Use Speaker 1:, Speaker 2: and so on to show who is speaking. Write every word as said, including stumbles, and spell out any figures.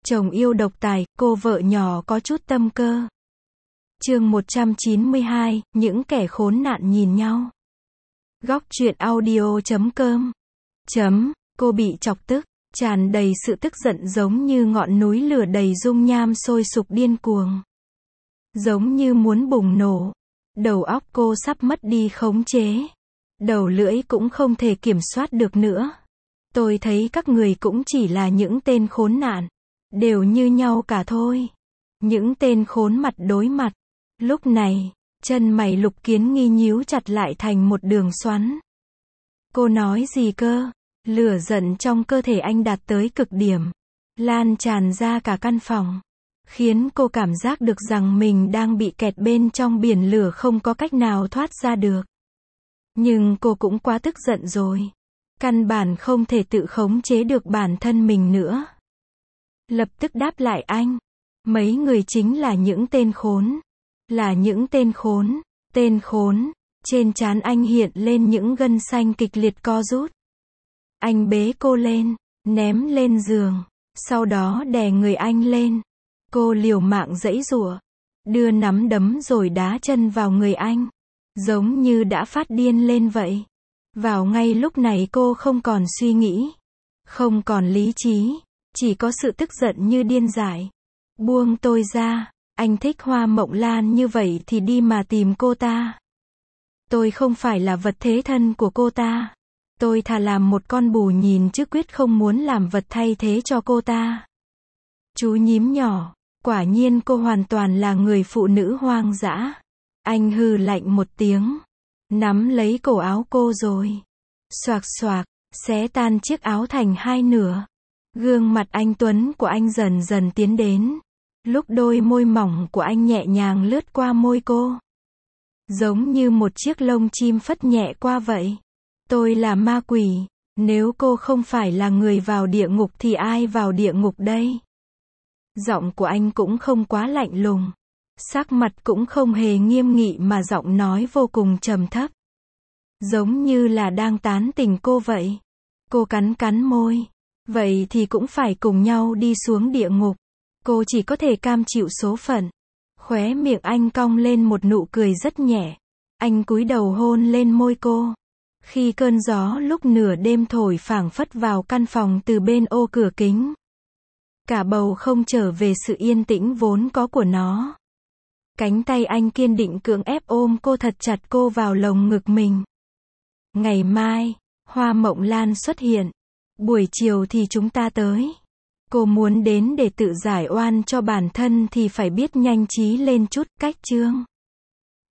Speaker 1: Chồng yêu độc tài, cô vợ nhỏ có chút tâm cơ. Chương một trăm chín mươi hai, những kẻ khốn nạn nhìn nhau. Góc truyện audio chấm com. Chấm, cô bị chọc tức, tràn đầy sự tức giận giống như ngọn núi lửa đầy dung nham sôi sục điên cuồng. Giống như muốn bùng nổ. Đầu óc cô sắp mất đi khống chế. Đầu lưỡi cũng không thể kiểm soát được nữa. Tôi thấy các người cũng chỉ là những tên khốn nạn. Đều như nhau cả thôi. Những tên khốn mặt đối mặt. Lúc này, chân mày Lục Kiến Nghi nhíu chặt lại thành một đường xoắn. Cô nói gì cơ? Lửa giận trong cơ thể anh đạt tới cực điểm. Lan tràn ra cả căn phòng. Khiến cô cảm giác được rằng mình đang bị kẹt bên trong biển lửa không có cách nào thoát ra được. Nhưng cô cũng quá tức giận rồi. Căn bản không thể tự khống chế được bản thân mình nữa. Lập tức đáp lại anh. Mấy người chính là những tên khốn. Là những tên khốn. Tên khốn. Trên trán anh hiện lên những gân xanh kịch liệt co rút. Anh bế cô lên. Ném lên giường. Sau đó đè người anh lên. Cô liều mạng giãy giụa. Đưa nắm đấm rồi đá chân vào người anh. Giống như đã phát điên lên vậy. Vào ngay lúc này cô không còn suy nghĩ. Không còn lý trí. Chỉ có sự tức giận như điên dại. Buông tôi ra. Anh thích Hoa Mộng Lan như vậy thì đi mà tìm cô ta. Tôi không phải là vật thế thân của cô ta. Tôi thà làm một con bù nhìn chứ quyết không muốn làm vật thay thế cho cô ta. Chú nhím nhỏ. Quả nhiên cô hoàn toàn là người phụ nữ hoang dã. Anh hừ lạnh một tiếng. Nắm lấy cổ áo cô rồi. Xoạc xoạc. Xé tan chiếc áo thành hai nửa. Gương mặt anh tuấn của anh dần dần tiến đến. Lúc đôi môi mỏng của anh nhẹ nhàng lướt qua môi cô. Giống như một chiếc lông chim phất nhẹ qua vậy. Tôi là ma quỷ. Nếu cô không phải là người vào địa ngục thì ai vào địa ngục đây? Giọng của anh cũng không quá lạnh lùng. Sắc mặt cũng không hề nghiêm nghị mà giọng nói vô cùng trầm thấp. Giống như là đang tán tỉnh cô vậy. Cô cắn cắn môi. Vậy thì cũng phải cùng nhau đi xuống địa ngục. Cô chỉ có thể cam chịu số phận. Khóe miệng anh cong lên một nụ cười rất nhẹ. Anh cúi đầu hôn lên môi cô. Khi cơn gió lúc nửa đêm thổi phảng phất vào căn phòng từ bên ô cửa kính. Cả bầu không trở về sự yên tĩnh vốn có của nó. Cánh tay anh kiên định cưỡng ép ôm cô thật chặt cô vào lồng ngực mình. Ngày mai, Hoa Mộng Lan xuất hiện. Buổi chiều thì chúng ta tới. Cô muốn đến để tự giải oan cho bản thân thì phải biết nhanh trí lên chút. Cách chương